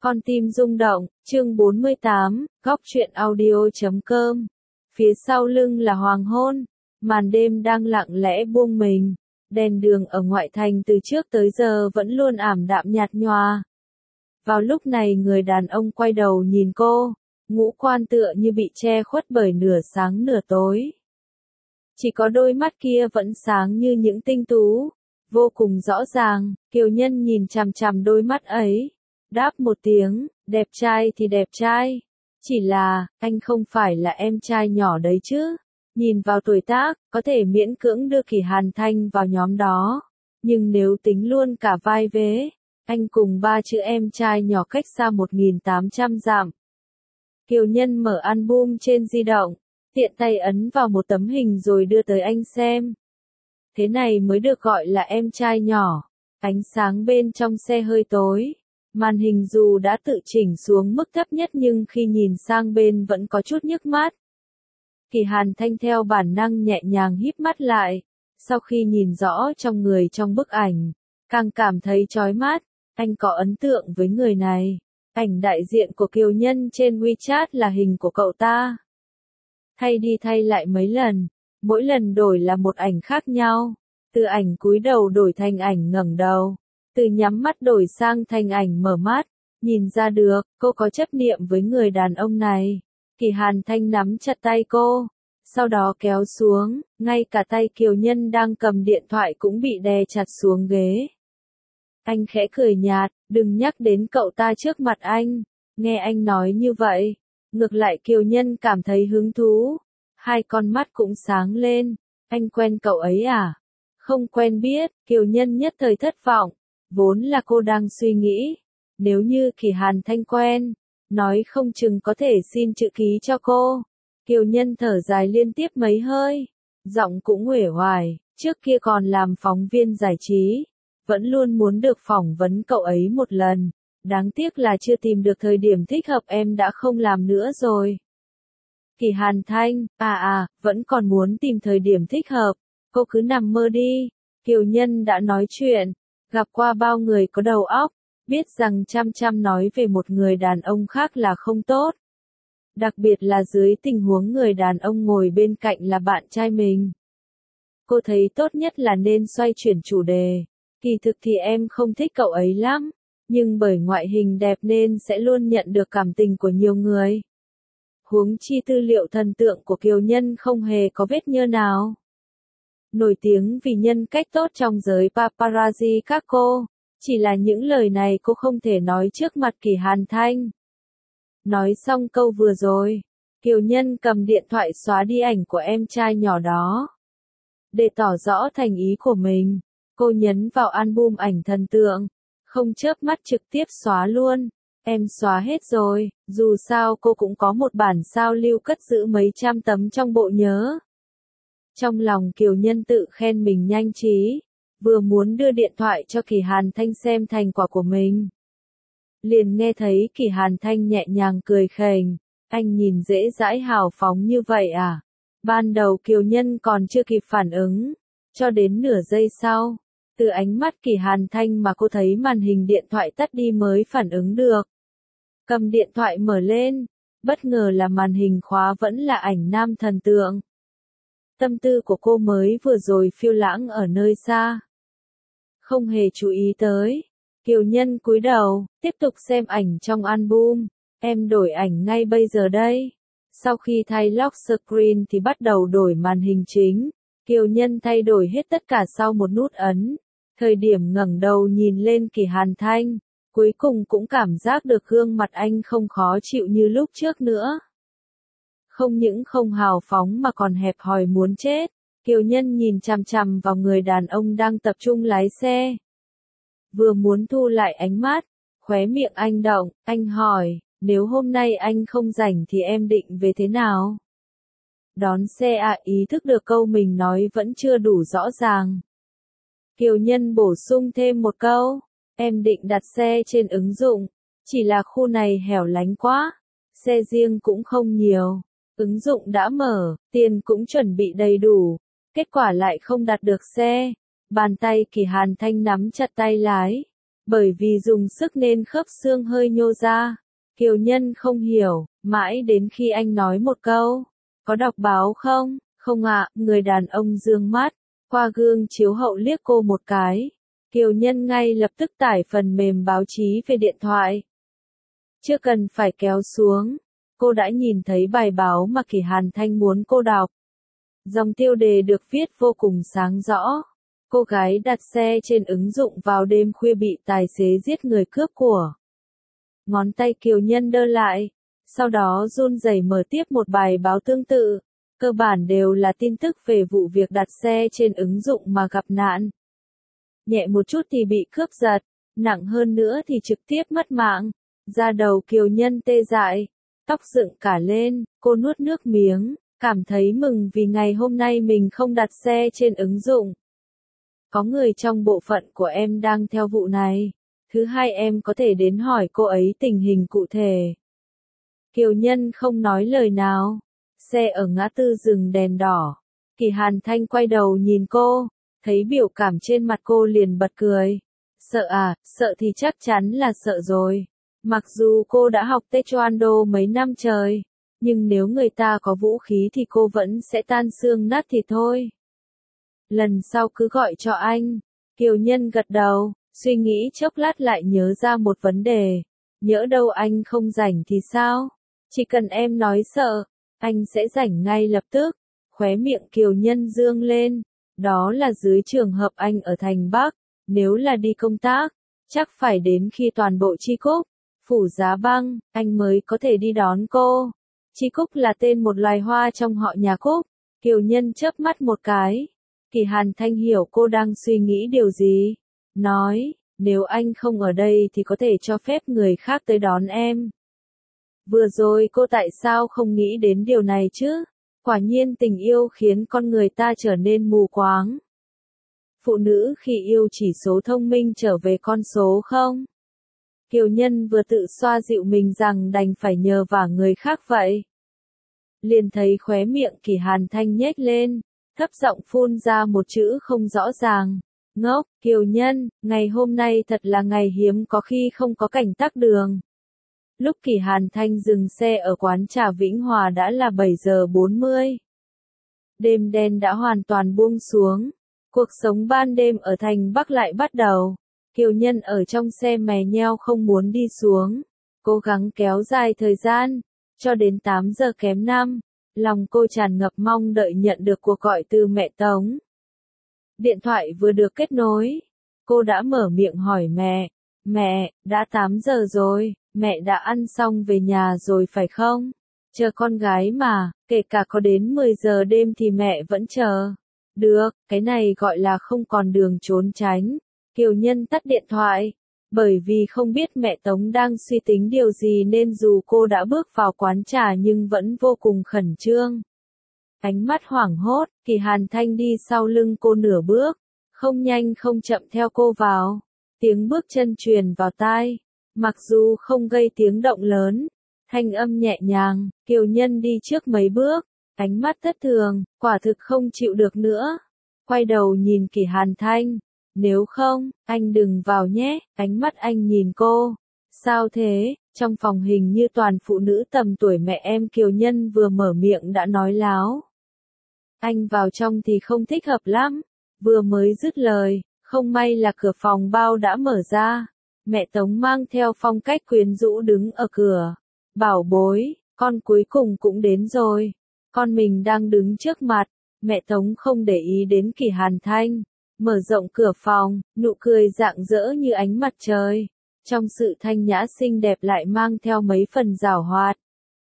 Con tim rung động, chương 48, góc truyện audio.com. Phía sau lưng là hoàng hôn, màn đêm đang lặng lẽ buông mình, đèn đường ở ngoại thành từ trước tới giờ vẫn luôn ảm đạm nhạt nhòa. Vào lúc này người đàn ông quay đầu nhìn cô, ngũ quan tựa như bị che khuất bởi nửa sáng nửa tối. Chỉ có đôi mắt kia vẫn sáng như những tinh tú, vô cùng rõ ràng. Kiều Nhân nhìn chằm chằm đôi mắt ấy, đáp một tiếng, đẹp trai thì đẹp trai. Chỉ là, anh không phải là em trai nhỏ đấy chứ. Nhìn vào tuổi tác, có thể miễn cưỡng đưa Kỳ Hàn Thanh vào nhóm đó. Nhưng nếu tính luôn cả vai vế, anh cùng ba chữ em trai nhỏ cách xa 1.800 dặm. Kiều Nhân mở album trên di động, tiện tay ấn vào một tấm hình rồi đưa tới anh xem. Thế này mới được gọi là em trai nhỏ. Ánh sáng bên trong xe hơi tối. Màn hình dù đã tự chỉnh xuống mức thấp nhất nhưng khi nhìn sang bên vẫn có chút nhức mắt. Kỳ Hàn Thanh theo bản năng nhẹ nhàng híp mắt lại. Sau khi nhìn rõ trong người trong bức ảnh, càng cảm thấy chói mắt. Anh có ấn tượng với người này. Ảnh đại diện của Kiều Nhân trên WeChat là hình của cậu ta. Thay đi thay lại mấy lần, mỗi lần đổi là một ảnh khác nhau. Từ ảnh cúi đầu đổi thành ảnh ngẩng đầu. Từ nhắm mắt đổi sang thành ảnh mở mắt. Nhìn ra được, cô có chấp niệm với người đàn ông này. Kỳ Hàn Thanh nắm chặt tay cô. Sau đó kéo xuống, ngay cả tay Kiều Nhân đang cầm điện thoại cũng bị đè chặt xuống ghế. Anh khẽ cười nhạt, đừng nhắc đến cậu ta trước mặt anh. Nghe anh nói như vậy, ngược lại Kiều Nhân cảm thấy hứng thú. Hai con mắt cũng sáng lên. Anh quen cậu ấy à? Không quen biết, Kiều Nhân nhất thời thất vọng. Vốn là cô đang suy nghĩ, nếu như Kỳ Hàn Thanh quen, nói không chừng có thể xin chữ ký cho cô. Kiều Nhân thở dài liên tiếp mấy hơi, giọng cũng uể oải, trước kia còn làm phóng viên giải trí, vẫn luôn muốn được phỏng vấn cậu ấy một lần, đáng tiếc là chưa tìm được thời điểm thích hợp, em đã không làm nữa rồi. Kỳ Hàn Thanh, vẫn còn muốn tìm thời điểm thích hợp, cô cứ nằm mơ đi. Kiều Nhân đã nói chuyện. Gặp qua bao người có đầu óc, biết rằng chăm nói về một người đàn ông khác là không tốt. Đặc biệt là dưới tình huống người đàn ông ngồi bên cạnh là bạn trai mình. Cô thấy tốt nhất là nên xoay chuyển chủ đề. Kỳ thực thì em không thích cậu ấy lắm, nhưng bởi ngoại hình đẹp nên sẽ luôn nhận được cảm tình của nhiều người. Huống chi tư liệu thần tượng của Kiều Nhân không hề có vết nhơ nào. Nổi tiếng vì nhân cách tốt trong giới paparazzi các cô. Chỉ là những lời này cô không thể nói trước mặt Kỳ Hàn Thanh. Nói xong câu vừa rồi, Kiều Nhân cầm điện thoại xóa đi ảnh của em trai nhỏ đó. Để tỏ rõ thành ý của mình, cô nhấn vào album ảnh thần tượng, không chớp mắt trực tiếp xóa luôn. Em xóa hết rồi, dù sao cô cũng có một bản sao lưu cất giữ mấy trăm tấm trong bộ nhớ. Trong lòng Kiều Nhân tự khen mình nhanh trí, vừa muốn đưa điện thoại cho Kỳ Hàn Thanh xem thành quả của mình. Liền nghe thấy Kỳ Hàn Thanh nhẹ nhàng cười khềnh, anh nhìn dễ dãi hào phóng như vậy à? Ban đầu Kiều Nhân còn chưa kịp phản ứng, cho đến nửa giây sau, từ ánh mắt Kỳ Hàn Thanh mà cô thấy màn hình điện thoại tắt đi mới phản ứng được. Cầm điện thoại mở lên, bất ngờ là màn hình khóa vẫn là ảnh nam thần tượng. Tâm tư của cô mới vừa rồi phiêu lãng ở nơi xa, không hề chú ý tới. Kiều Nhân cúi đầu, tiếp tục xem ảnh trong album. Em đổi ảnh ngay bây giờ đây. Sau khi thay lock screen thì bắt đầu đổi màn hình chính. Kiều Nhân thay đổi hết tất cả sau một nút ấn. Thời điểm ngẩng đầu nhìn lên Kỳ Hàn Thanh, cuối cùng cũng cảm giác được gương mặt anh không khó chịu như lúc trước nữa. Không những không hào phóng mà còn hẹp hòi muốn chết. Kiều Nhân nhìn chằm chằm vào người đàn ông đang tập trung lái xe. Vừa muốn thu lại ánh mắt, khóe miệng anh động, anh hỏi, nếu hôm nay anh không rảnh thì em định về thế nào? Đón xe à? Ý thức được câu mình nói vẫn chưa đủ rõ ràng. Kiều Nhân bổ sung thêm một câu, em định đặt xe trên ứng dụng, chỉ là khu này hẻo lánh quá, xe riêng cũng không nhiều. Ứng dụng đã mở, tiền cũng chuẩn bị đầy đủ, kết quả lại không đặt được xe. Bàn tay Kỳ Hàn Thanh nắm chặt tay lái, bởi vì dùng sức nên khớp xương hơi nhô ra. Kiều Nhân không hiểu, mãi đến khi anh nói một câu, có đọc báo không? Không ạ, người đàn ông dương mắt, qua gương chiếu hậu liếc cô một cái. Kiều Nhân ngay lập tức tải phần mềm báo chí về điện thoại. Chưa cần phải kéo xuống, cô đã nhìn thấy bài báo mà Kỳ Hàn Thanh muốn cô đọc. Dòng tiêu đề được viết vô cùng sáng rõ. Cô gái đặt xe trên ứng dụng vào đêm khuya bị tài xế giết người cướp của. Ngón tay Kiều Nhân đơ lại, sau đó run rẩy mở tiếp một bài báo tương tự. Cơ bản đều là tin tức về vụ việc đặt xe trên ứng dụng mà gặp nạn. Nhẹ một chút thì bị cướp giật, nặng hơn nữa thì trực tiếp mất mạng. Da đầu Kiều Nhân tê dại, tóc dựng cả lên, cô nuốt nước miếng, cảm thấy mừng vì ngày hôm nay mình không đặt xe trên ứng dụng. Có người trong bộ phận của em đang theo vụ này. Thứ hai em có thể đến hỏi cô ấy tình hình cụ thể. Kiều Nhân không nói lời nào. Xe ở ngã tư dừng đèn đỏ. Kỳ Hàn Thanh quay đầu nhìn cô, thấy biểu cảm trên mặt cô liền bật cười. Sợ à, sợ thì chắc chắn là sợ rồi. Mặc dù cô đã học Taekwondo mấy năm trời, nhưng nếu người ta có vũ khí thì cô vẫn sẽ tan xương nát thịt thôi. Lần sau cứ gọi cho anh. Kiều Nhân gật đầu, suy nghĩ chốc lát lại nhớ ra một vấn đề. Nhỡ đâu anh không rảnh thì sao? Chỉ cần em nói sợ, anh sẽ rảnh ngay lập tức. Khóe miệng Kiều Nhân dương lên. Đó là dưới trường hợp anh ở thành Bắc. Nếu là đi công tác, chắc phải đến khi toàn bộ Chi Cúc, Phủ Giá Băng, anh mới có thể đi đón cô. Chi Cúc là tên một loài hoa trong họ nhà Cúc. Kiều Nhân chớp mắt một cái. Kỳ Hàn Thanh hiểu cô đang suy nghĩ điều gì. Nói, nếu anh không ở đây thì có thể cho phép người khác tới đón em. Vừa rồi cô tại sao không nghĩ đến điều này chứ? Quả nhiên tình yêu khiến con người ta trở nên mù quáng. Phụ nữ khi yêu chỉ số thông minh trở về con số không? Kiều Nhân vừa tự xoa dịu mình rằng đành phải nhờ vả người khác vậy. Liền thấy khóe miệng Kỳ Hàn Thanh nhếch lên, thấp giọng phun ra một chữ không rõ ràng. Ngốc, Kiều Nhân, ngày hôm nay thật là ngày hiếm có khi không có cảnh tắc đường. Lúc Kỳ Hàn Thanh dừng xe ở quán trà Vĩnh Hòa đã là 7 giờ 40. Đêm đen đã hoàn toàn buông xuống. Cuộc sống ban đêm ở thành Bắc lại bắt đầu. Kiều Nhân ở trong xe mè nheo không muốn đi xuống. Cố gắng kéo dài thời gian. Cho đến 8 giờ kém 5. Lòng cô tràn ngập mong đợi nhận được cuộc gọi từ mẹ Tống. Điện thoại vừa được kết nối. Cô đã mở miệng hỏi mẹ. Mẹ, đã 8 giờ rồi, mẹ đã ăn xong về nhà rồi phải không? Chờ con gái mà, kể cả có đến 10 giờ đêm thì mẹ vẫn chờ. Được, cái này gọi là không còn đường trốn tránh. Kiều Nhân tắt điện thoại. Bởi vì không biết mẹ Tống đang suy tính điều gì nên dù cô đã bước vào quán trà nhưng vẫn vô cùng khẩn trương. Ánh mắt hoảng hốt, Kỳ Hàn Thanh đi sau lưng cô nửa bước, không nhanh không chậm theo cô vào. Tiếng bước chân truyền vào tai, mặc dù không gây tiếng động lớn, thanh âm nhẹ nhàng, Kiều Nhân đi trước mấy bước, ánh mắt thất thường, quả thực không chịu được nữa. Quay đầu nhìn Kỳ Hàn Thanh, nếu không, anh đừng vào nhé, ánh mắt anh nhìn cô. Sao thế, trong phòng hình như toàn phụ nữ tầm tuổi mẹ em. Kiều Nhân vừa mở miệng đã nói láo. Anh vào trong thì không thích hợp lắm. Vừa mới dứt lời, không may là cửa phòng bao đã mở ra. Mẹ Tống mang theo phong cách quyến rũ đứng ở cửa. Bảo bối, con cuối cùng cũng đến rồi. Con mình đang đứng trước mặt. Mẹ Tống không để ý đến Kỳ Hàn Thanh. Mở rộng cửa phòng, nụ cười rạng rỡ như ánh mặt trời. Trong sự thanh nhã xinh đẹp lại mang theo mấy phần giảo hoạt.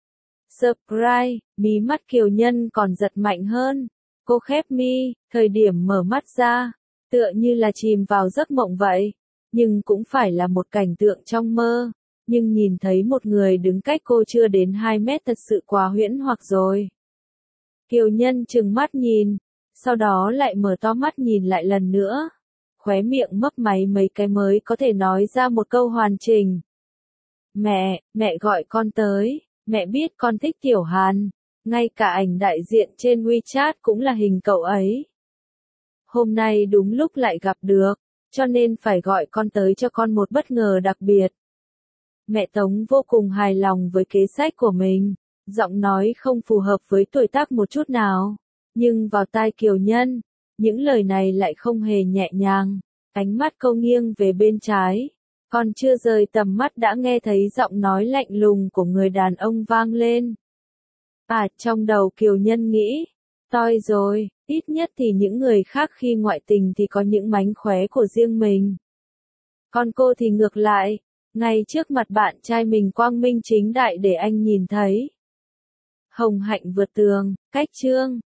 Surprise, mí mắt Kiều Nhân còn giật mạnh hơn. Cô khép mi, thời điểm mở mắt ra, tựa như là chìm vào giấc mộng vậy. Nhưng cũng phải là một cảnh tượng trong mơ. Nhưng nhìn thấy một người đứng cách cô chưa đến 2 mét thật sự quá huyễn hoặc rồi. Kiều Nhân trừng mắt nhìn, sau đó lại mở to mắt nhìn lại lần nữa. Khóe miệng mấp máy mấy cái mới có thể nói ra một câu hoàn chỉnh. Mẹ gọi con tới, mẹ biết con thích Tiểu Hàn, ngay cả ảnh đại diện trên WeChat cũng là hình cậu ấy. Hôm nay đúng lúc lại gặp được, cho nên phải gọi con tới cho con một bất ngờ đặc biệt. Mẹ Tống vô cùng hài lòng với kế sách của mình, giọng nói không phù hợp với tuổi tác một chút nào, nhưng vào tai Kiều Nhân, những lời này lại không hề nhẹ nhàng, ánh mắt câu nghiêng về bên trái, còn chưa rời tầm mắt đã nghe thấy giọng nói lạnh lùng của người đàn ông vang lên. Trong đầu Kiều Nhân nghĩ, toi rồi, ít nhất thì những người khác khi ngoại tình thì có những mánh khóe của riêng mình. Còn cô thì ngược lại, ngay trước mặt bạn trai mình quang minh chính đại để anh nhìn thấy. Hồng hạnh vượt tường, cách chương.